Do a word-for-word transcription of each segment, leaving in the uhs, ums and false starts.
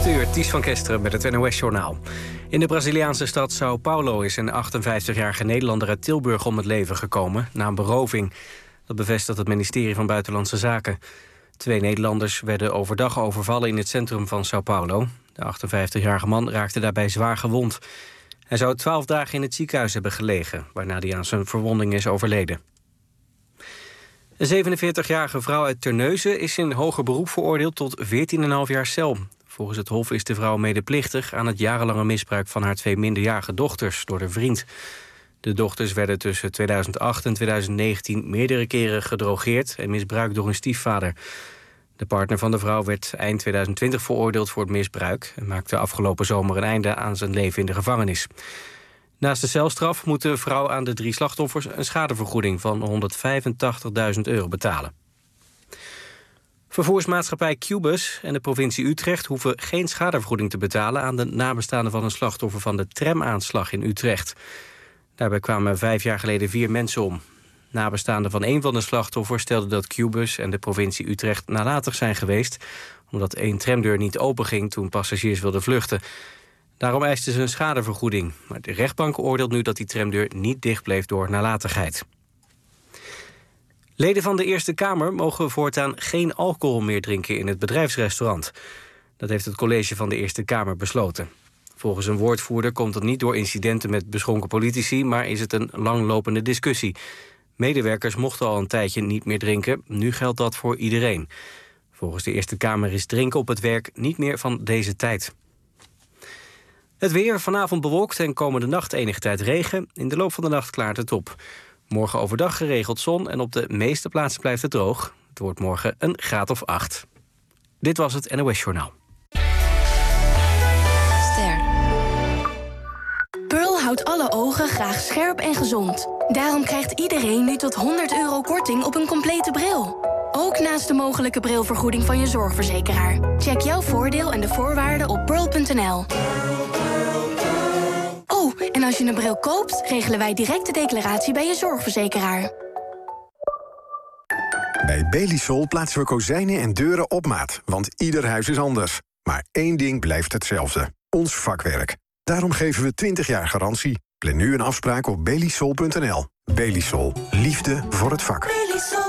uur, Ties van Kesteren met het N O S-journaal. In de Braziliaanse stad São Paulo is een achtenvijftigjarige Nederlander uit Tilburg om het leven gekomen na een beroving. Dat bevestigt het ministerie van Buitenlandse Zaken. Twee Nederlanders werden overdag overvallen in het centrum van São Paulo. De achtenvijftigjarige man raakte daarbij zwaar gewond. Hij zou twaalf dagen in het ziekenhuis hebben gelegen, waarna hij aan zijn verwonding is overleden. Een zevenenveertigjarige vrouw uit Terneuzen is in hoger beroep veroordeeld tot veertien komma vijf jaar cel. Volgens het Hof is de vrouw medeplichtig aan het jarenlange misbruik van haar twee minderjarige dochters door de vriend. De dochters werden tussen tweeduizend acht en tweeduizend negentien meerdere keren gedrogeerd en misbruikt door hun stiefvader. De partner van de vrouw werd eind tweeduizend twintig veroordeeld voor het misbruik en maakte afgelopen zomer een einde aan zijn leven in de gevangenis. Naast de celstraf moet de vrouw aan de drie slachtoffers een schadevergoeding van honderdvijfentachtigduizend euro betalen. Vervoersmaatschappij Qbus en de provincie Utrecht hoeven geen schadevergoeding te betalen aan de nabestaanden van een slachtoffer van de tramaanslag in Utrecht. Daarbij kwamen vijf jaar geleden vier mensen om. Nabestaanden van een van de slachtoffers stelden dat Qbus en de provincie Utrecht nalatig zijn geweest, omdat één tramdeur niet openging toen passagiers wilden vluchten. Daarom eisten ze een schadevergoeding. Maar de rechtbank oordeelt nu dat die tramdeur niet dicht bleef door nalatigheid. Leden van de Eerste Kamer mogen voortaan geen alcohol meer drinken in het bedrijfsrestaurant. Dat heeft het college van de Eerste Kamer besloten. Volgens een woordvoerder komt dat niet door incidenten met beschonken politici, maar is het een langlopende discussie. Medewerkers mochten al een tijdje niet meer drinken. Nu geldt dat voor iedereen. Volgens de Eerste Kamer is drinken op het werk niet meer van deze tijd. Het weer, vanavond bewolkt en komende nacht enige tijd regen. In de loop van de nacht klaart het op. Morgen overdag geregeld zon en op de meeste plaatsen blijft het droog. Het wordt morgen een graad of acht. Dit was het N O S-journaal. Ster. Pearl houdt alle ogen graag scherp en gezond. Daarom krijgt iedereen nu tot honderd euro korting op een complete bril. Ook naast de mogelijke brilvergoeding van je zorgverzekeraar. Check jouw voordeel en de voorwaarden op pearl punt n l. Oh, en als je een bril koopt, regelen wij direct de declaratie bij je zorgverzekeraar. Bij Belisol plaatsen we kozijnen en deuren op maat, want ieder huis is anders. Maar één ding blijft hetzelfde: ons vakwerk. Daarom geven we twintig jaar garantie. Plan nu een afspraak op belisol punt n l. Belisol. Liefde voor het vak. Belisol.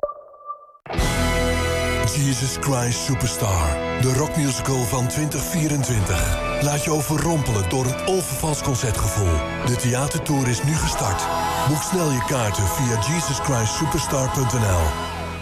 Jesus Christ Superstar. De rockmusical van twintig vierentwintig. Laat je overrompelen door een onvervals concertgevoel. De theatertour is nu gestart. Boek snel je kaarten via jesus christ superstar punt n l.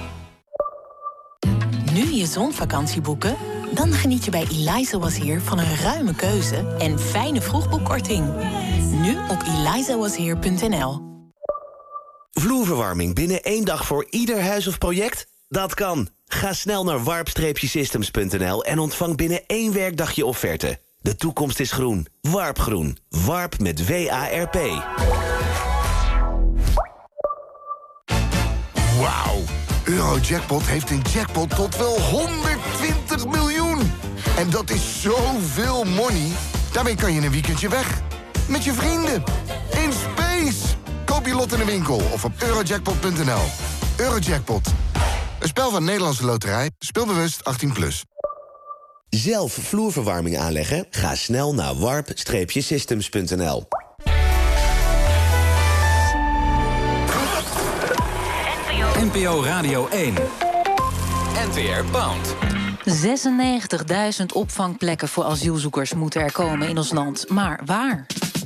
Nu je zonvakantie boeken? Dan geniet je bij Eliza Was Here van een ruime keuze en fijne vroegboekkorting. Nu op eliza was here punt n l. Vloerverwarming binnen één dag voor ieder huis of project? Dat kan. Ga snel naar warp systems punt n l en ontvang binnen één werkdag je offerte. De toekomst is groen. Warp Groen. Warp met W A R P. Wauw. Eurojackpot heeft een jackpot tot wel honderdtwintig miljoen. En dat is zoveel money. Daarmee kan je een weekendje weg. Met je vrienden. In space. Koop je lot in de winkel of op eurojackpot punt n l. Eurojackpot. Een spel van Nederlandse Loterij. Speelbewust achttien plus. Zelf vloerverwarming aanleggen? Ga snel naar warp systems punt n l. N P O Radio één. N T R Pound. zesennegentigduizend opvangplekken voor asielzoekers moeten er komen in ons land. Maar waar?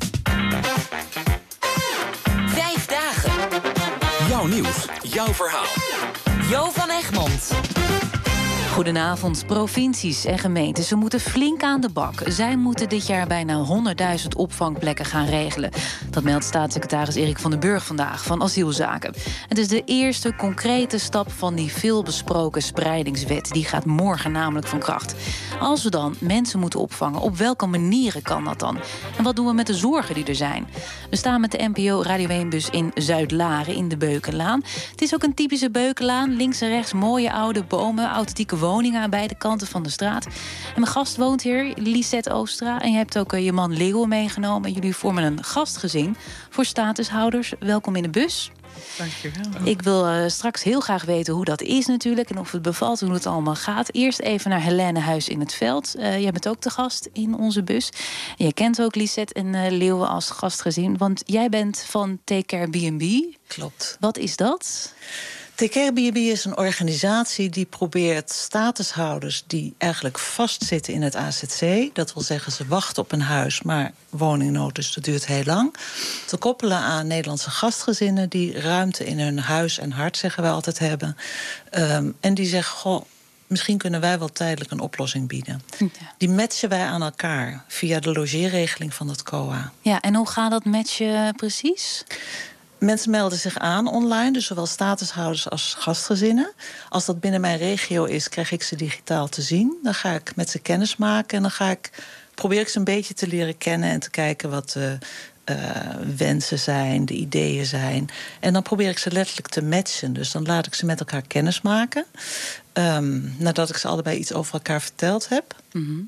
Vijf dagen. Jouw nieuws, jouw verhaal. Jo van Egmond. Goedenavond. Provincies en gemeenten, ze moeten flink aan de bak. Zij moeten dit jaar bijna honderdduizend opvangplekken gaan regelen. Dat meldt staatssecretaris Erik van den Burg vandaag van Asielzaken. Het is de eerste concrete stap van die veelbesproken spreidingswet. Die gaat morgen namelijk van kracht. Als we dan mensen moeten opvangen, op welke manieren kan dat dan? En wat doen we met de zorgen die er zijn? We staan met de N P O Radio één-bus in Zuidlaren in de Beukenlaan. Het is ook een typische Beukenlaan. Links en rechts mooie oude bomen, authentieke woningen aan beide kanten van de straat. En mijn gast woont hier, Lisette Oostra. En je hebt ook je man Leo meegenomen. Jullie vormen een gastgezin voor statushouders. Welkom in de bus. Dankjewel. Ik wil uh, straks heel graag weten hoe dat is natuurlijk... en of het bevalt, hoe het allemaal gaat. Eerst even naar Helene Huis in het Veld. Uh, jij bent ook de gast in onze bus. En je kent ook Lisette en uh, Leeuwen als gastgezin... want jij bent van Take Care B and B. Klopt. Wat is dat? Take Care B and B is een organisatie die probeert statushouders... die eigenlijk vastzitten in het A Z C... dat wil zeggen ze wachten op een huis, maar woningnood, dus dat duurt heel lang... te koppelen aan Nederlandse gastgezinnen... die ruimte in hun huis en hart, zeggen wij altijd, hebben. Um, en die zeggen, goh, misschien kunnen wij wel tijdelijk een oplossing bieden. Ja. Die matchen wij aan elkaar via de logeerregeling van het C O A. Ja, en hoe gaat dat matchen precies? Mensen melden zich aan online, dus zowel statushouders als gastgezinnen. Als dat binnen mijn regio is, krijg ik ze digitaal te zien. Dan ga ik met ze kennis maken en dan ga ik, probeer ik ze een beetje te leren kennen... en te kijken wat de uh, wensen zijn, de ideeën zijn. En dan probeer ik ze letterlijk te matchen. Dus dan laat ik ze met elkaar kennis maken. Um, nadat ik ze allebei iets over elkaar verteld heb... Mm-hmm.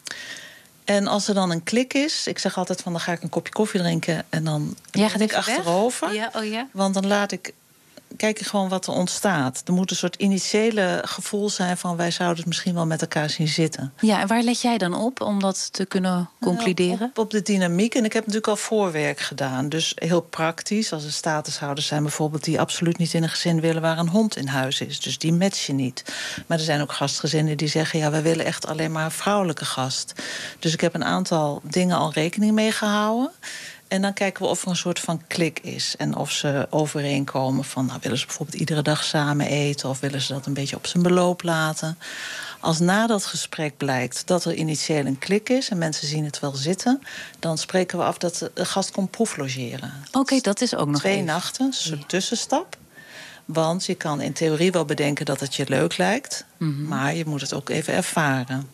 En als er dan een klik is, ik zeg altijd van dan ga ik een kopje koffie drinken en dan ja, ga ik achterover. Ja, oh ja. Want dan laat ik kijk ik gewoon wat er ontstaat. Er moet een soort initiële gevoel zijn van wij zouden het misschien wel met elkaar zien zitten. Ja, en waar let jij dan op om dat te kunnen concluderen? Nou, op, op de dynamiek. En ik heb natuurlijk al voorwerk gedaan. Dus heel praktisch. Als er statushouders zijn bijvoorbeeld die absoluut niet in een gezin willen waar een hond in huis is. Dus die matchen niet. Maar er zijn ook gastgezinnen die zeggen ja, wij willen echt alleen maar een vrouwelijke gast. Dus ik heb een aantal dingen al rekening mee gehouden. En dan kijken we of er een soort van klik is. En of ze overeenkomen van... nou, willen ze bijvoorbeeld iedere dag samen eten... of willen ze dat een beetje op zijn beloop laten. Als na dat gesprek blijkt dat er initieel een klik is... en mensen zien het wel zitten... dan spreken we af dat de gast komt proeflogeren. Oké, okay, dat is ook nog Twee even. nachten, een soort tussenstap. Want je kan in theorie wel bedenken dat het je leuk lijkt... Mm-hmm. maar je moet het ook even ervaren.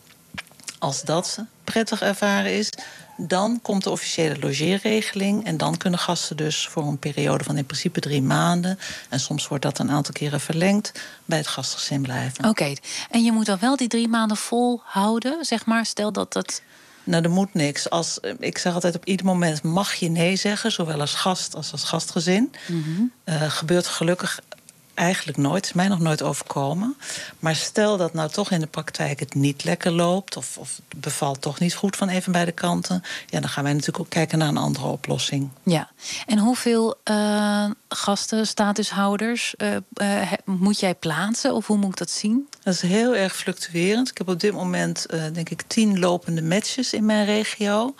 Als dat prettig ervaren is... dan komt de officiële logeerregeling... en dan kunnen gasten dus voor een periode van in principe drie maanden... en soms wordt dat een aantal keren verlengd... bij het gastgezin blijven. Oké, okay. En je moet dan wel die drie maanden volhouden, zeg maar? Stel dat dat... Nou, er moet niks. Als, ik zeg altijd, op ieder moment mag je nee zeggen... zowel als gast als als gastgezin. Mm-hmm. Uh, gebeurt gelukkig... eigenlijk nooit, is mij nog nooit overkomen. Maar stel dat nou toch in de praktijk het niet lekker loopt... of, of het bevalt toch niet goed van even bij de kanten... ja, dan gaan wij natuurlijk ook kijken naar een andere oplossing. Ja, en hoeveel uh, gasten, statushouders... Uh, uh, moet jij plaatsen of hoe moet ik dat zien? Dat is heel erg fluctuerend. Ik heb op dit moment, uh, denk ik, tien lopende matches in mijn regio...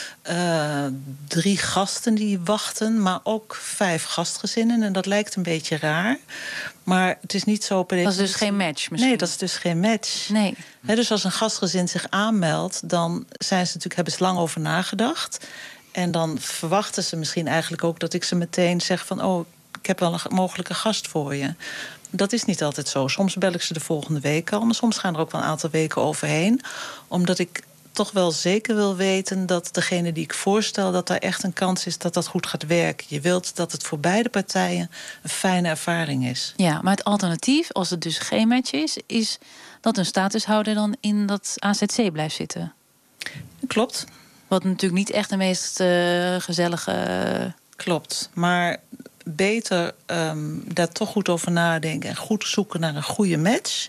Uh, drie gasten die wachten, maar ook vijf gastgezinnen. En dat lijkt een beetje raar. Maar het is niet zo... Dat is dus geen match misschien? Nee, dat is dus geen match. Nee. He, dus als een gastgezin zich aanmeldt... dan zijn ze natuurlijk, hebben ze lang over nagedacht. En dan verwachten ze misschien eigenlijk ook... dat ik ze meteen zeg van... oh, ik heb wel een mogelijke gast voor je. Dat is niet altijd zo. Soms bel ik ze de volgende week al. Maar soms gaan er ook wel een aantal weken overheen. Omdat ik... toch wel zeker wil weten dat degene die ik voorstel... dat daar echt een kans is dat dat goed gaat werken. Je wilt dat het voor beide partijen een fijne ervaring is. Ja, maar het alternatief, als het dus geen match is... is dat een statushouder dan in dat A Z C blijft zitten. Klopt. Wat natuurlijk niet echt de meest uh, gezellige... Klopt, maar beter um, daar toch goed over nadenken... en goed zoeken naar een goede match...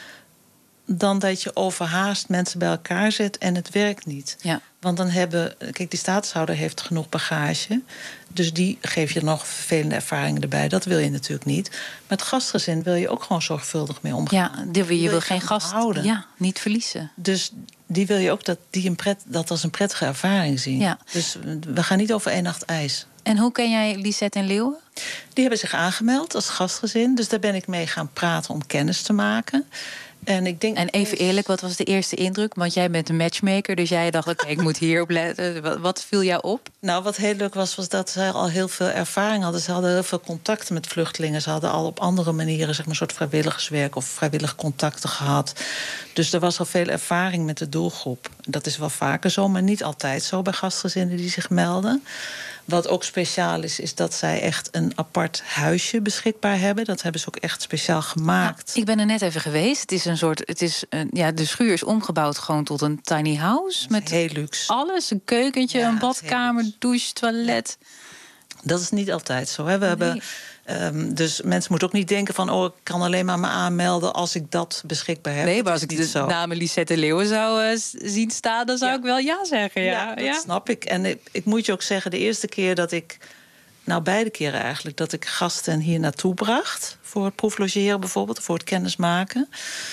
dan dat je overhaast mensen bij elkaar zet en het werkt niet. Ja. Want dan hebben... Kijk, die statushouder heeft genoeg bagage. Dus die geef je nog vervelende ervaringen erbij. Dat wil je natuurlijk niet. Maar het gastgezin wil je ook gewoon zorgvuldig mee omgaan. Ja, die wil, je wil, wil geen gast houden. Ja, niet verliezen. Dus die wil je ook dat die een pret, dat als een prettige ervaring zien. Ja. Dus we gaan niet over één nacht ijs. En hoe ken jij Lisette en Leeuwen? Die hebben zich aangemeld als gastgezin. Dus daar ben ik mee gaan praten om kennis te maken. En, ik denk en even eerlijk, wat was de eerste indruk? Want jij bent een matchmaker, dus jij dacht... oké, okay, ik moet hierop letten. Wat, wat viel jou op? Nou, wat heel leuk was, was dat ze al heel veel ervaring hadden. Ze hadden heel veel contacten met vluchtelingen. Ze hadden al op andere manieren zeg maar, een soort vrijwilligerswerk... of vrijwillige contacten gehad. Dus er was al veel ervaring met de doelgroep. Dat is wel vaker zo, maar niet altijd zo... bij gastgezinnen die zich melden. Wat ook speciaal is, is dat zij echt een apart huisje beschikbaar hebben. Dat hebben ze ook echt speciaal gemaakt. Ja, ik ben er net even geweest. Het is een soort, het is een, ja, de schuur is omgebouwd gewoon tot een tiny house. Met heel luxe. Alles, een keukentje, ja, een badkamer, douche, toilet. Dat is niet altijd zo. Hè? We Nee. hebben, um, dus mensen moeten ook niet denken van... oh, ik kan alleen maar me aanmelden als ik dat beschikbaar heb. Nee, dat maar als is ik niet de zo. naam Lisette Leeuwen zou uh, zien staan... dan zou Ja. ik wel ja zeggen. Ja, Ja, dat ja. snap ik. En ik, ik moet je ook zeggen, de eerste keer dat ik... nou, beide keren eigenlijk, dat ik gasten hier naartoe bracht... voor het proeflogeren bijvoorbeeld, voor het kennismaken...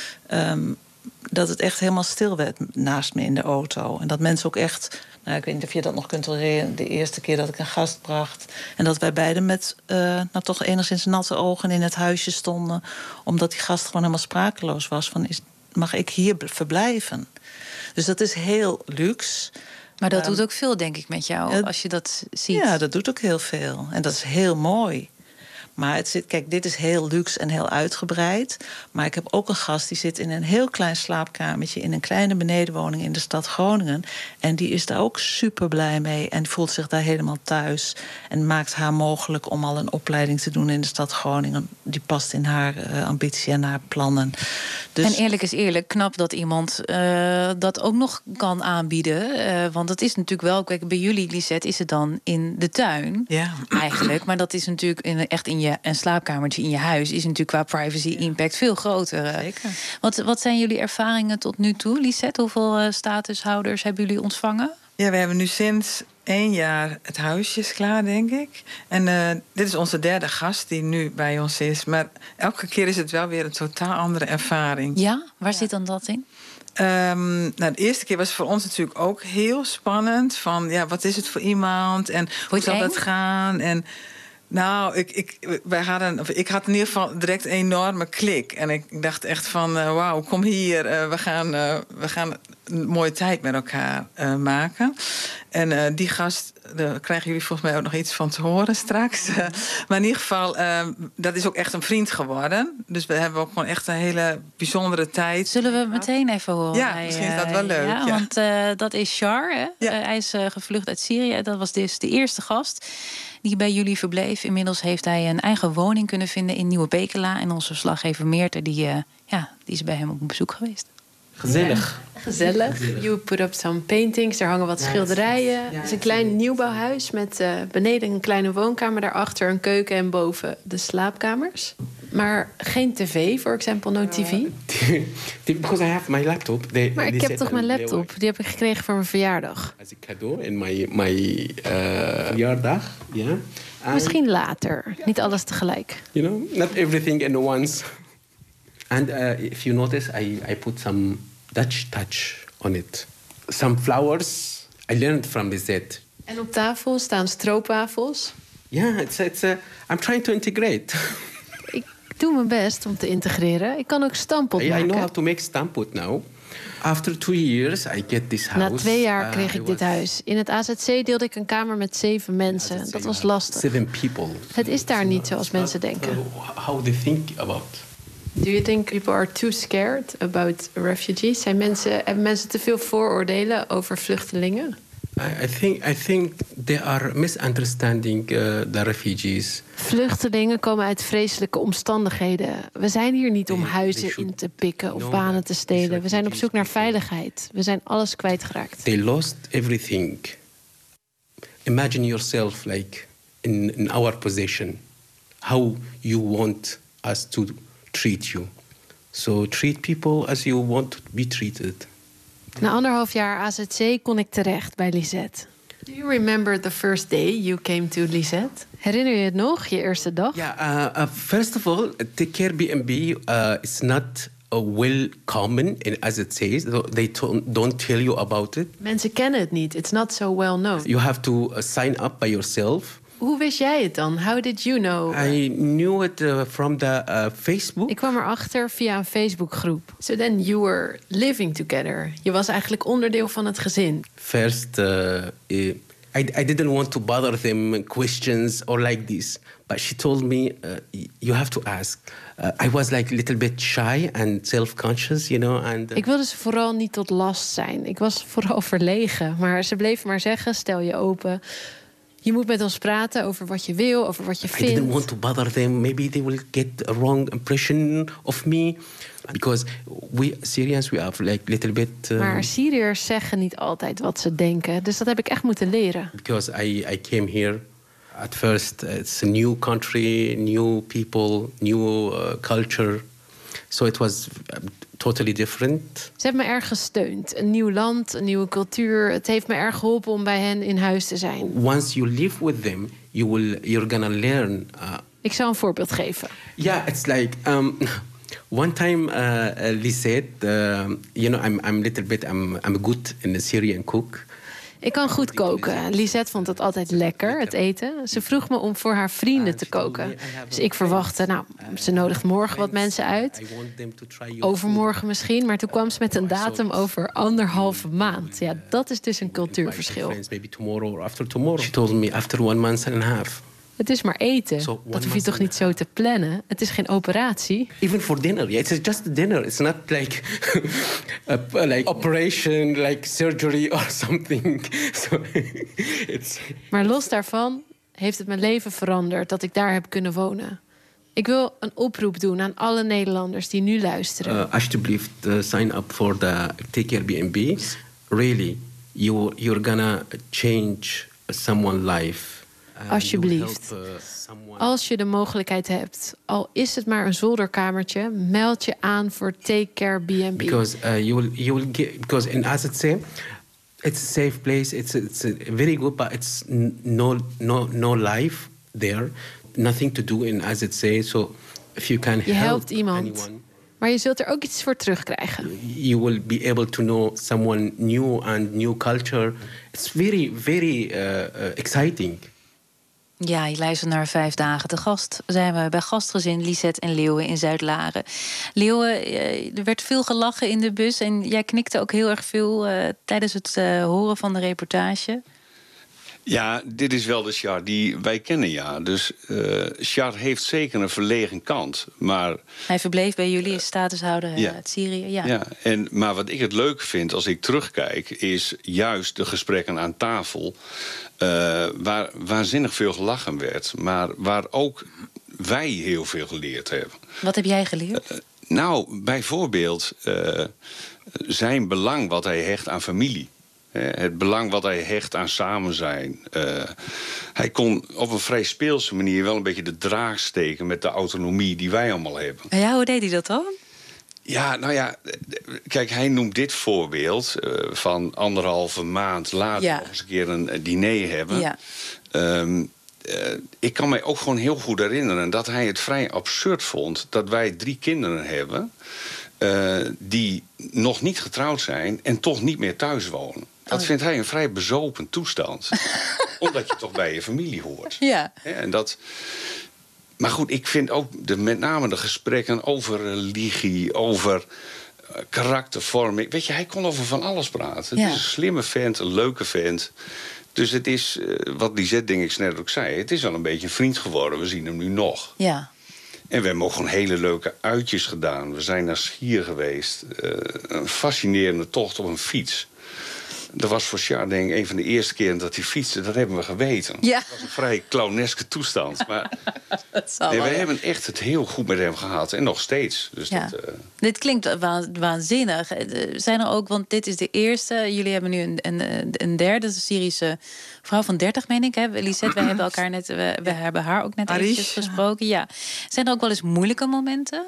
Um, dat het echt helemaal stil werd naast me in de auto. En dat mensen ook echt... Nou, ik weet niet of je dat nog kunt herinneren... de eerste keer dat ik een gast bracht... en dat wij beiden met uh, nou, toch enigszins natte ogen in het huisje stonden... omdat die gast gewoon helemaal sprakeloos was... van is, mag ik hier verblijven? Dus dat is heel luxe... Maar dat um, doet ook veel, denk ik, met jou, het, als je dat ziet. Ja, dat doet ook heel veel. En dat is heel mooi. Maar het zit, kijk, dit is heel luxe en heel uitgebreid. Maar ik heb ook een gast die zit in een heel klein slaapkamertje... in een kleine benedenwoning in de stad Groningen. En die is daar ook super blij mee. En voelt zich daar helemaal thuis. En maakt haar mogelijk om al een opleiding te doen in de stad Groningen. Die past in haar uh, ambitie en haar plannen. Dus... En eerlijk is eerlijk, knap dat iemand uh, dat ook nog kan aanbieden. Uh, want het is natuurlijk wel... Kijk, bij jullie, Lisette, is het dan in de tuin. Ja. Eigenlijk. Maar dat is natuurlijk in, echt in je een slaapkamertje in je huis... is natuurlijk qua privacy impact veel groter. Zeker. Wat, wat zijn jullie ervaringen tot nu toe, Lisette? Hoeveel uh, statushouders hebben jullie ontvangen? Ja, we hebben nu sinds één jaar het huisje is klaar, denk ik. En uh, dit is onze derde gast die nu bij ons is. Maar elke keer is het wel weer een totaal andere ervaring. Ja? Waar ja. zit dan dat in? Um, nou, de eerste keer was voor ons natuurlijk ook heel spannend. Van, ja, wat is het voor iemand? En hoe zal dat gaan? En... Nou, ik, ik, wij hadden, of ik had in ieder geval direct een enorme klik. En ik dacht echt van, uh, wauw, kom hier. Uh, we, gaan, uh, we gaan een mooie tijd met elkaar uh, maken. En uh, die gast, daar krijgen jullie volgens mij ook nog iets van te horen straks. Uh, maar in ieder geval, uh, dat is ook echt een vriend geworden. Dus we hebben ook gewoon echt een hele bijzondere tijd. Zullen we meteen even horen? Ja, bij, misschien is dat wel leuk. Ja, ja. Want uh, dat is Char, hè? Ja. Uh, hij is uh, gevlucht uit Syrië. Dat was dus de eerste gast die bij jullie verbleef. Inmiddels heeft hij een eigen woning kunnen vinden in Nieuwe Bekela. En onze verslaggever Meerte, die, uh, ja, die is bij hem op bezoek geweest. Gezellig. Ja, gezellig. You put up some paintings. Er hangen wat ja, schilderijen. Ja, het is een klein nieuwbouwhuis met uh, beneden een kleine woonkamer. Daarachter een keuken en boven de slaapkamers. Maar geen tv, for example, no T V. Uh, because I have my laptop. They, maar ik heb toch mijn laptop. Die heb ik gekregen voor mijn verjaardag. Als een cadeau in mijn my, uh, verjaardag. Ja. Yeah. Misschien later. Niet alles tegelijk. You know, not everything in once. And uh, if you notice, I, I put some Dutch touch on it. Some flowers I learned from Lisette. En op tafel staan stroopwafels. Ja, yeah, it's, it's, uh, I'm trying to integrate. Ik doe mijn best om te integreren. Ik kan ook stampot I, maken. I know how to make stampot now. After two years, I get this house. Na twee jaar kreeg uh, ik dit huis. In het A Z C deelde ik een kamer met zeven mensen. Dat was lastig. Seven people. Het is daar niet zoals mensen denken. How they think about. Do you think people are too scared about refugees? Zijn mensen, hebben mensen te veel vooroordelen over vluchtelingen? I, I think I think they are misunderstanding uh, the refugees. Vluchtelingen komen uit vreselijke omstandigheden. We zijn hier niet om huizen in te pikken of banen te stelen. We zijn op zoek naar veiligheid. We zijn alles kwijtgeraakt. They lost everything. Imagine yourself like in, in our position. How you want us to treat you. So treat people as you want to be treated. Na anderhalf jaar A Z C kon ik terecht bij Lisette. Do you remember the first day you came to Lisette? Herinner je het nog, je eerste dag? Ja, yeah, uh, uh, first of all, Take Care B and B uh, is not uh, well common in as it says. They don't tell you about it. Mensen kennen het niet. It's not so well known. You have to uh, sign up by yourself. Hoe wist jij het dan? How did you know? I knew it uh, from the uh, Facebook. Ik kwam erachter via een Facebookgroep. So then you were living together. Je was eigenlijk onderdeel van het gezin. First, uh, I, I didn't want to bother them questions or like this. But she told me, uh, you have to ask. Uh, I was like a little bit shy and self-conscious, you know. And, uh... Ik wilde ze vooral niet tot last zijn. Ik was vooral verlegen. Maar ze bleef maar zeggen, stel je open. Je moet met ons praten over wat je wil, over wat je vindt. I didn't want to bother them. Maybe they will get a wrong impression of me. Because we Syrians, we have like little bit... Uh... Maar Syriërs zeggen niet altijd wat ze denken. Dus dat heb ik echt moeten leren. Because I, I came here At first, it's a new country, new people, new uh, culture. So it was totally different. Ze hebben me erg gesteund. Een nieuw land, een nieuwe cultuur. Het heeft me erg geholpen om bij hen in huis te zijn. Once you live with them, you will, you're gonna learn. Uh, Ik zal een voorbeeld geven. Yeah, it's like um, one time uh, Lisette, uh, you know, I'm I'm little bit I'm I'm good in the Syrian cook. Ik kan goed koken. Lisette vond het altijd lekker, het eten. Ze vroeg me om voor haar vrienden te koken. Dus ik verwachtte, nou, ze nodigt morgen wat mensen uit. Overmorgen misschien, maar toen kwam ze met een datum over anderhalve maand. Ja, dat is dus een cultuurverschil. Maybe tomorrow or after tomorrow. She told me after one month and a half. Het is maar eten. Dat hoef je toch niet zo te plannen? Het is geen operatie. Even for dinner, yeah. It's just a dinner. It's not like a like operation, like surgery or something. So it's... Maar los daarvan heeft het mijn leven veranderd dat ik daar heb kunnen wonen. Ik wil een oproep doen aan alle Nederlanders die nu luisteren. Uh, alsjeblieft, uh, sign up for the Take Care B and B. Really, you you're gonna change someone's life. Alsjeblieft, als je de mogelijkheid hebt, al is het maar een zolderkamertje, meld je aan voor Take Care B and B. Because uh, you will you will get because in as it say, it's a safe place. It's it's a very good, but it's no no no life there, nothing to do in as it say. So if you can je help helpt iemand, anyone, maar je zult er ook iets voor terugkrijgen. You will be able to know someone new and new culture. It's very very uh, uh, exciting. Ja, je luistert naar Vijf Dagen. Te gast zijn we bij gastgezin Lisette en Leeuwen in Zuid-Laren. Leeuwen, er werd veel gelachen in de bus en jij knikte ook heel erg veel uh, tijdens het uh, horen van de reportage. Ja, dit is wel de Sjaar die wij kennen, ja. Dus uh, Sjaar heeft zeker een verlegen kant, maar... Hij verbleef bij jullie als statushouder ja. uit Syrië, ja. ja en, maar wat ik het leuke vind als ik terugkijk, is juist de gesprekken aan tafel... Uh, waar waanzinnig veel gelachen werd, maar waar ook wij heel veel geleerd hebben. Wat heb jij geleerd? Uh, nou, bijvoorbeeld uh, zijn belang wat hij hecht aan familie. Uh, het belang wat hij hecht aan samen zijn. Uh, hij kon op een vrij speelse manier wel een beetje de draag steken met de autonomie die wij allemaal hebben. Ja, hoe deed hij dat dan? Ja, nou ja, kijk, hij noemt dit voorbeeld uh, van anderhalve maand later ja. nog eens een keer een diner hebben. Ja. Um, uh, ik kan mij ook gewoon heel goed herinneren dat hij het vrij absurd vond dat wij drie kinderen hebben uh, die nog niet getrouwd zijn en toch niet meer thuis wonen. Dat oh. vindt hij een vrij bezopen toestand. Omdat je toch bij je familie hoort. Ja. Ja, en dat... Maar goed, ik vind ook de, met name de gesprekken over religie, over uh, karaktervorming. Weet je, hij kon over van alles praten. Ja. Het is een slimme vent, een leuke vent. Dus het is, uh, wat Lisette denk ik net ook zei... het is wel een beetje een vriend geworden. We zien hem nu nog. Ja. En we hebben ook gewoon hele leuke uitjes gedaan. We zijn naar Schier geweest. Uh, een fascinerende tocht op een fiets. Dat was voor Sjaar denk ik een van de eerste keren dat hij fietste. Dat hebben we geweten. Ja. Dat was een vrij clowneske toestand. Maar nee, we wel, ja. hebben echt het heel goed met hem gehad. En nog steeds. Dus ja. dat, uh... Dit klinkt wa waanzinnig. Zijn er ook, want dit is de eerste. Jullie hebben nu een, een, een derde, een Syrische vrouw van dertig, meen ik. Hè? Lisette, wij hebben elkaar net, we, we hebben haar ook net Arish. eventjes gesproken. Ja. Zijn er ook wel eens moeilijke momenten?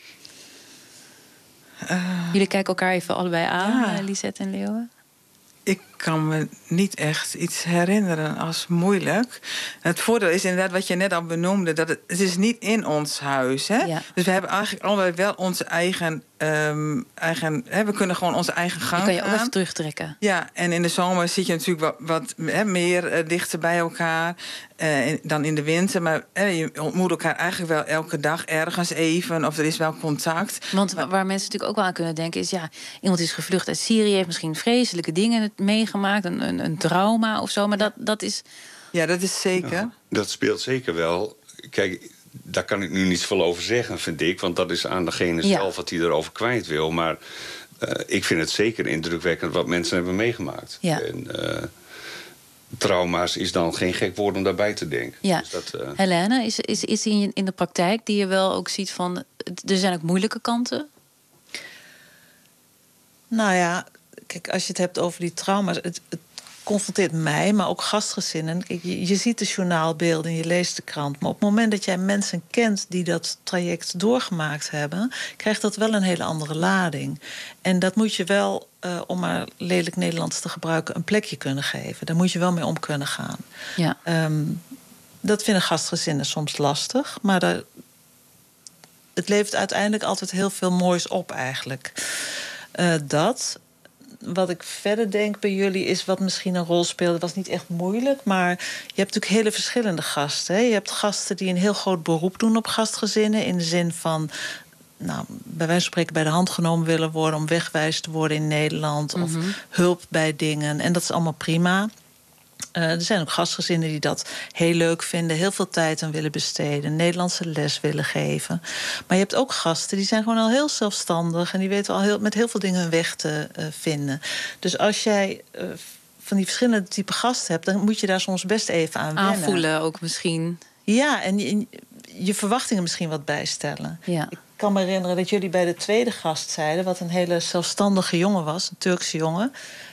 Uh, Jullie kijken elkaar even allebei aan, ja. Lisette en Leeuwen. Ik kan me niet echt iets herinneren als moeilijk. Het voordeel is inderdaad wat je net al benoemde... dat het, het is niet in ons huis. Hè? Ja. Dus we hebben eigenlijk allebei wel onze eigen... Um, eigen hè, we kunnen gewoon onze eigen gang gaan. Dan kan je aan. ook even terugtrekken. Ja, en in de zomer zit je natuurlijk wat, wat hè, meer uh, dichter bij elkaar uh, in, dan in de winter. Maar uh, je ontmoet elkaar eigenlijk wel elke dag ergens even... of er is wel contact. Want waar mensen natuurlijk ook wel aan kunnen denken is... ja, iemand is gevlucht uit Syrië, heeft misschien vreselijke dingen meegemaakt... een, een, een trauma of zo, maar dat, dat is... Ja, dat is zeker. Ja, dat speelt zeker wel. Kijk, daar kan ik nu niet veel over zeggen, vind ik. Want dat is aan degene ja. zelf wat hij erover kwijt wil. Maar uh, ik vind het zeker indrukwekkend wat mensen hebben meegemaakt. Ja. En, uh, trauma's is dan geen gek woord om daarbij te denken. Ja. Dus dat, uh... Helene, is, is, is in, in de praktijk die je wel ook ziet van... er zijn ook moeilijke kanten? Nou ja, kijk, als je het hebt over die trauma's... Het, het confronteert mij, maar ook gastgezinnen. Je, je ziet de journaalbeelden, je leest de krant. Maar op het moment dat jij mensen kent die dat traject doorgemaakt hebben, krijgt dat wel een hele andere lading. En dat moet je wel, uh, om maar lelijk Nederlands te gebruiken, een plekje kunnen geven. Daar moet je wel mee om kunnen gaan. Ja. Um, dat vinden gastgezinnen soms lastig, maar daar, het levert uiteindelijk altijd heel veel moois op eigenlijk. Uh, dat. Wat ik verder denk bij jullie is wat misschien een rol speelde. Dat was niet echt moeilijk, maar je hebt natuurlijk hele verschillende gasten. Hè? Je hebt gasten die een heel groot beroep doen op gastgezinnen, in de zin van, nou, bij wijze van spreken bij de hand genomen willen worden om wegwijs te worden in Nederland, mm-hmm. of hulp bij dingen. En dat is allemaal prima. Uh, er zijn ook gastgezinnen die dat heel leuk vinden, heel veel tijd aan willen besteden, Nederlandse les willen geven. Maar je hebt ook gasten die zijn gewoon al heel zelfstandig en die weten al heel, met heel veel dingen hun weg te uh, vinden. Dus als jij uh, van die verschillende type gasten hebt, dan moet je daar soms best even aan wennen. Aanvoelen ook misschien. Ja, en je, je verwachtingen misschien wat bijstellen. Ja. Ik kan me herinneren dat jullie bij de tweede gast zeiden, wat een hele zelfstandige jongen was, een Turkse jongen.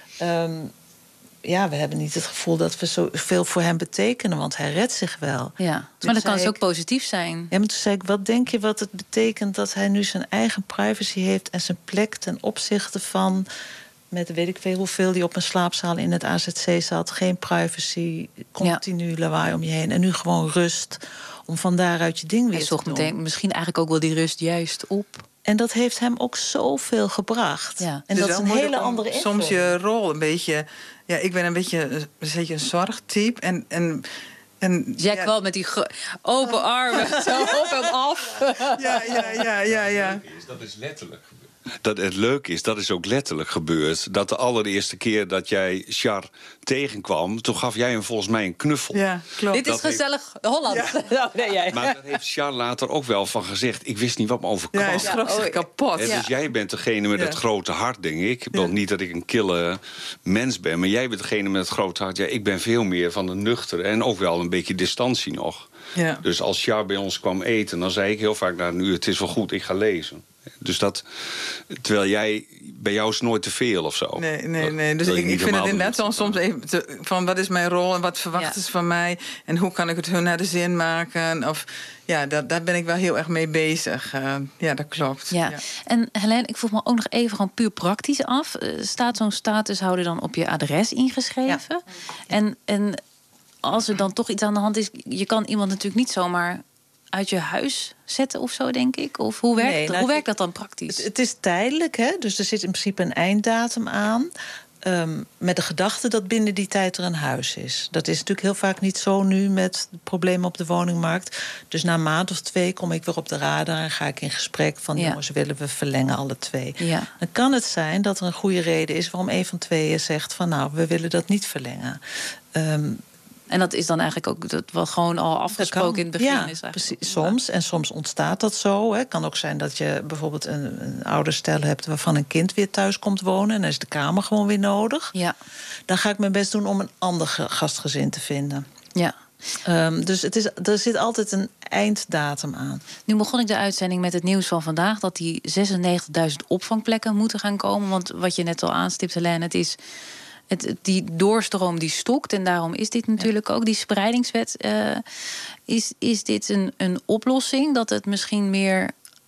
Um, Ja, we hebben niet het gevoel dat we zoveel voor hem betekenen, want hij redt zich wel. Ja, toen maar dat kan dus ik, ook positief zijn. Ja, maar toen zei ik, wat denk je wat het betekent dat hij nu zijn eigen privacy heeft en zijn plek ten opzichte van, met weet ik veel hoeveel die op een slaapzaal in het A Z C zat, geen privacy, continu ja. lawaai om je heen en nu gewoon rust om van daaruit je ding weer en te doen. Meteen, misschien eigenlijk ook wel die rust juist op. En dat heeft hem ook zoveel gebracht. Ja. En dus dat is een hele andere invulling. Soms je rol een beetje. Ja, ik ben een beetje een, beetje een zorgtype. En, en, en, Jack ja. wel met die open armen, zo op en af. Ja, ja, ja, ja, ja. Dat is letterlijk gebeurd. Dat het leuke is, dat is ook letterlijk gebeurd. Dat de allereerste keer dat jij Char tegenkwam, toen gaf jij hem volgens mij een knuffel. Ja, klopt. Dit is dat gezellig heeft... Holland. Ja. Oh, nee, jij. Maar daar heeft Char later ook wel van gezegd. Ik wist niet wat me overkwam. Ja, hij schrok zich kapot. En ja. Dus jij bent degene met ja. het grote hart, denk ik. Ik bedoel ja. niet dat ik een kille mens ben, maar jij bent degene met het grote hart. Ja, ik ben veel meer van de nuchtere en ook wel een beetje distantie nog. Ja. Dus als Char bij ons kwam eten, dan zei ik heel vaak na een uur, het is wel goed, ik ga lezen. Dus dat, terwijl jij, bij jou is het nooit te veel of zo. Nee, nee, nee. Dus ik, ik vind het inderdaad dan soms even te, van wat is mijn rol en wat verwachten ze ja. van mij en hoe kan ik het hun naar de zin maken? Of ja, dat, daar ben ik wel heel erg mee bezig. Uh, ja, dat klopt. Ja. Ja. En Helene, ik vroeg me ook nog even gewoon puur praktisch af. Uh, staat zo'n statushouder dan op je adres ingeschreven? Ja. En, en als er dan toch iets aan de hand is, je kan iemand natuurlijk niet zomaar uit je huis zetten of zo, denk ik? Of hoe werkt, nee, nou, hoe werkt dat dan praktisch? Het, het is tijdelijk, hè? Dus er zit in principe een einddatum aan. Um, met de gedachte dat binnen die tijd er een huis is. Dat is natuurlijk heel vaak niet zo nu met problemen op de woningmarkt. Dus na een maand of twee kom ik weer op de radar en ga ik in gesprek van ja. jongens, willen we verlengen alle twee. Ja. Dan kan het zijn dat er een goede reden is waarom een van tweeën zegt van nou, we willen dat niet verlengen. Um, En dat is dan eigenlijk ook dat wat gewoon al afgesproken in het begin ja, is. Precies, soms. En soms ontstaat dat zo. Het kan ook zijn dat je bijvoorbeeld een, een ouderstel hebt waarvan een kind weer thuis komt wonen. En dan is de kamer gewoon weer nodig. Ja. Dan ga ik mijn best doen om een ander gastgezin te vinden. Ja. Um, dus het is, er zit altijd een einddatum aan. Nu begon ik de uitzending met het nieuws van vandaag dat die zesennegentigduizend opvangplekken moeten gaan komen. Want wat je net al aanstipt, Helene, het is. Het, die doorstroom die stokt. En daarom is dit natuurlijk ja. ook, die spreidingswet. Uh, is, is dit een, een oplossing? Dat het misschien meer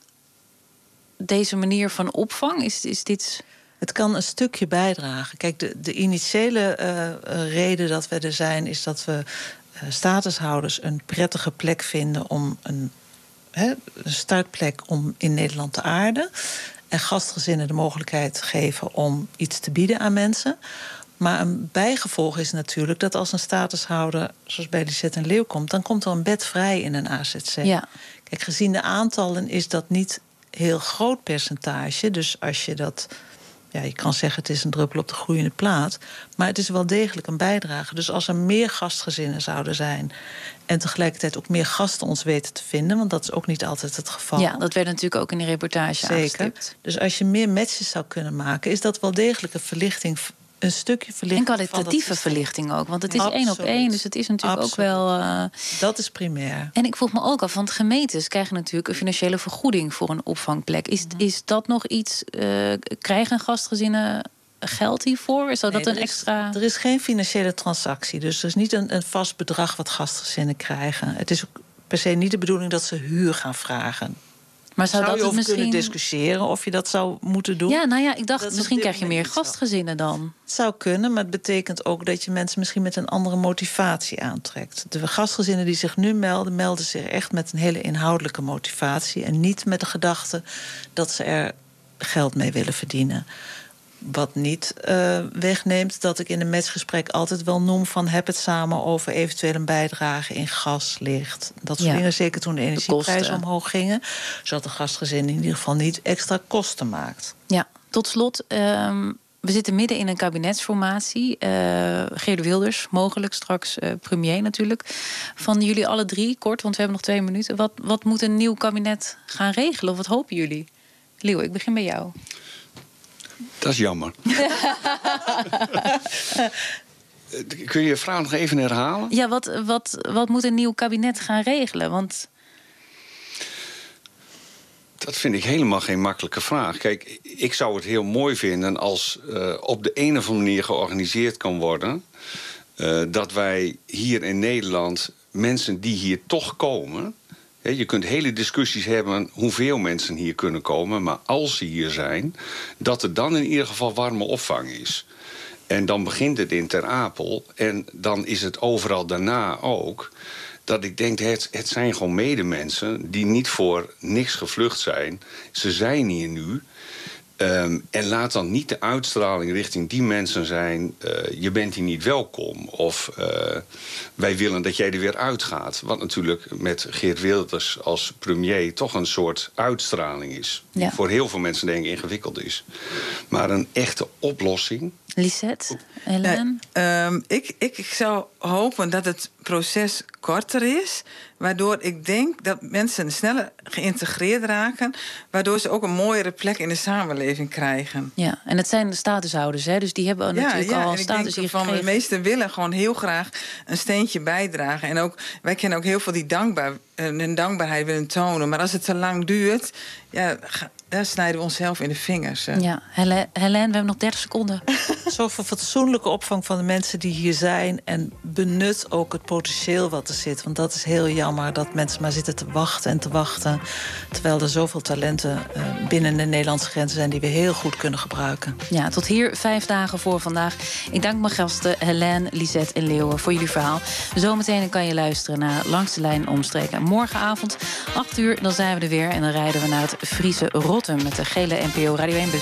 deze manier van opvang is? Is dit... Het kan een stukje bijdragen. Kijk, de, de initiële uh, reden dat we er zijn, is dat we uh, statushouders een prettige plek vinden om een, hè, een startplek om in Nederland te aarden. En gastgezinnen de mogelijkheid geven om iets te bieden aan mensen. Maar een bijgevolg is natuurlijk dat als een statushouder, zoals bij Lisette en Leeuw komt, dan komt er een bed vrij in een A Z C. Ja. Kijk, gezien de aantallen is dat niet heel groot percentage. Dus als je dat, ja, je kan zeggen het is een druppel op de gloeiende plaat, maar het is wel degelijk een bijdrage. Dus als er meer gastgezinnen zouden zijn en tegelijkertijd ook meer gasten ons weten te vinden, want dat is ook niet altijd het geval. Ja, dat werd natuurlijk ook in de reportage Zeker. Aangestipt. Dus als je meer matches zou kunnen maken, is dat wel degelijk een verlichting, een stukje verlichting. En kwalitatieve verlichting ook, want het is Absoluut. één op één, dus het is natuurlijk Absoluut. ook wel. Uh... Dat is primair. En ik vroeg me ook af, want gemeentes krijgen natuurlijk een financiële vergoeding voor een opvangplek. Is, is dat nog iets? Uh, krijgen gastgezinnen geld hiervoor? Is dat, Nee, dat een er is- extra... Er is geen financiële transactie. Dus er is niet een, een vast bedrag wat gastgezinnen krijgen. Het is ook per se niet de bedoeling dat ze huur gaan vragen. Maar zou, zou dat je het over misschien... kunnen discussiëren of je dat zou moeten doen? Ja, nou ja, ik dacht, Dat is misschien op dit krijg je meer moment niet zo. gastgezinnen dan. Het zou kunnen, maar het betekent ook dat je mensen misschien met een andere motivatie aantrekt. De gastgezinnen die zich nu melden, melden zich echt met een hele inhoudelijke motivatie. En niet met de gedachte dat ze er geld mee willen verdienen. Wat niet uh, wegneemt dat ik in een matchgesprek altijd wel noem van heb het samen over eventueel een bijdrage in gas, licht. Dat soort Ja. dingen, zeker toen de energieprijzen kosten. omhoog gingen. Zodat de gastgezin in ieder geval niet extra kosten maakt. Ja, tot slot, ehm, we zitten midden in een kabinetsformatie. Uh, Geert Wilders, mogelijk straks uh, premier natuurlijk. Van jullie alle drie, kort, want we hebben nog twee minuten. Wat, wat moet een nieuw kabinet gaan regelen? Of wat hopen jullie? Leeuw, ik begin bij jou. Dat is jammer. Kun je je vraag nog even herhalen? Ja, wat, wat, wat moet een nieuw kabinet gaan regelen? Want... Dat vind ik helemaal geen makkelijke vraag. Kijk, ik zou het heel mooi vinden als uh, op de een of andere manier georganiseerd kan worden... Uh, dat wij hier in Nederland mensen die hier toch komen... Hè, je kunt hele discussies hebben hoeveel mensen hier kunnen komen... maar als ze hier zijn, dat er dan in ieder geval warme opvang is. En dan begint het in Ter Apel en dan is het overal daarna ook... dat ik denk, het, het zijn gewoon medemensen die niet voor niks gevlucht zijn. Ze zijn hier nu. Um, en laat dan niet de uitstraling richting die mensen zijn... Uh, je bent hier niet welkom. Of uh, wij willen dat jij er weer uitgaat. Wat natuurlijk met Geert Wilders als premier... toch een soort uitstraling is. Die Ja. voor heel veel mensen denk ik ingewikkeld is. Maar een echte oplossing... Lisette, Hélène? Nee, um, ik, ik, ik zou hopen dat het proces korter is... waardoor ik denk dat mensen sneller geïntegreerd raken... waardoor ze ook een mooiere plek in de samenleving krijgen. Ja, en het zijn de statushouders, hè? Dus die hebben natuurlijk ja, al en ik status denk hier van gekregen. de meesten willen gewoon heel graag een steentje bijdragen. En ook, wij kennen ook heel veel die dankbaar, hun dankbaarheid willen tonen. Maar als het te lang duurt, ja, ga, daar snijden we onszelf in de vingers. Hè. Ja, Hélène, we hebben nog dertig seconden. Zorg voor fatsoenlijke opvang van de mensen die hier zijn... en benut ook het potentieel wat er zit. Want dat is heel jammer dat mensen maar zitten te wachten en te wachten... terwijl er zoveel talenten uh, binnen de Nederlandse grenzen zijn... die we heel goed kunnen gebruiken. Ja, tot hier vijf dagen voor vandaag. Ik dank mijn gasten Hélène, Lisette en Leeuwen voor jullie verhaal. Zometeen kan je luisteren naar Langs de Lijn Omstreken. Morgenavond, acht uur, dan zijn we er weer... en dan rijden we naar het Friese Rottum met de gele N P O Radio één-bus.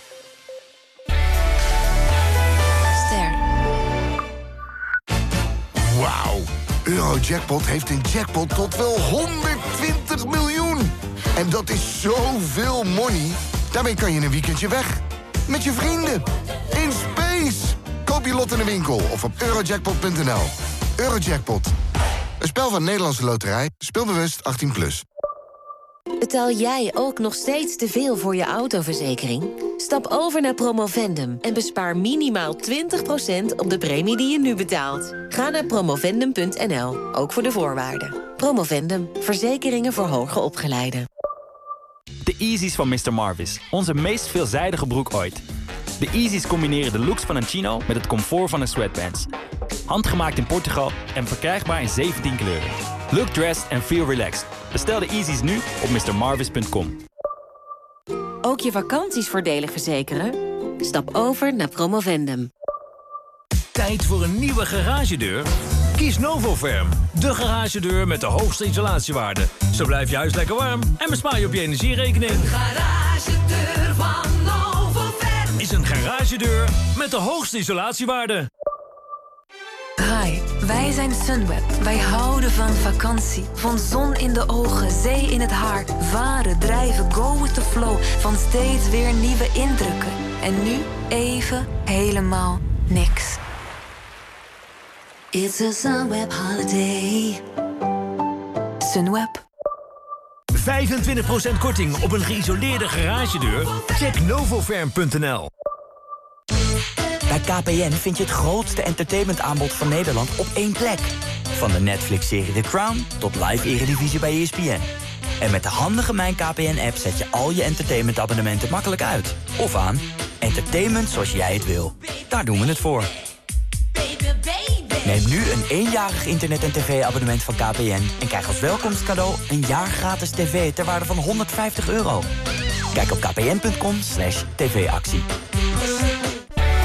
Wauw. Eurojackpot heeft een jackpot tot wel honderdtwintig miljoen. En dat is zoveel money. Daarmee kan je een weekendje weg. Met je vrienden. In space. Koop je lot in de winkel of op eurojackpot punt n l. Eurojackpot. Een spel van Nederlandse Loterij. Speelbewust achttien plus. Betaal jij ook nog steeds te veel voor je autoverzekering? Stap over naar Promovendum en bespaar minimaal twintig procent op de premie die je nu betaalt. Ga naar promovendum punt n l, ook voor de voorwaarden. Promovendum, verzekeringen voor hoger opgeleiden. De Yeezys van mister Marvis, onze meest veelzijdige broek ooit. De Yeezys combineren de looks van een chino met het comfort van een sweatpants. Handgemaakt in Portugal en verkrijgbaar in zeventien kleuren. Look dressed and feel relaxed. Bestel de Yeezys nu op mister marvis punt com. Ook je vakanties voordelig verzekeren? Stap over naar Promovendum. Tijd voor een nieuwe garagedeur? Kies Novoferm, de garagedeur met de hoogste isolatiewaarde. Zo blijft je huis lekker warm en bespaar je op je energierekening. Een garagedeur van Novoferm is een garagedeur met de hoogste isolatiewaarde. Hi, wij zijn Sunweb. Wij houden van vakantie. Van zon in de ogen, zee in het haar. Varen, drijven, go with the flow. Van steeds weer nieuwe indrukken. En nu even helemaal niks. It's a Sunweb holiday. Sunweb. vijfentwintig procent korting op een geïsoleerde garagedeur? Check novoferm punt n l. Bij K P N vind je het grootste entertainmentaanbod van Nederland op één plek. Van de Netflix-serie The Crown tot live eredivisie bij E S P N. En met de handige Mijn K P N-app zet je al je entertainmentabonnementen makkelijk uit. Of aan. Entertainment zoals jij het wil. Daar doen we het voor. Neem nu een eenjarig internet- en tv-abonnement van K P N... en krijg als welkomstcadeau een jaar gratis tv ter waarde van honderdvijftig euro. Kijk op kpn punt com slash tv-actie.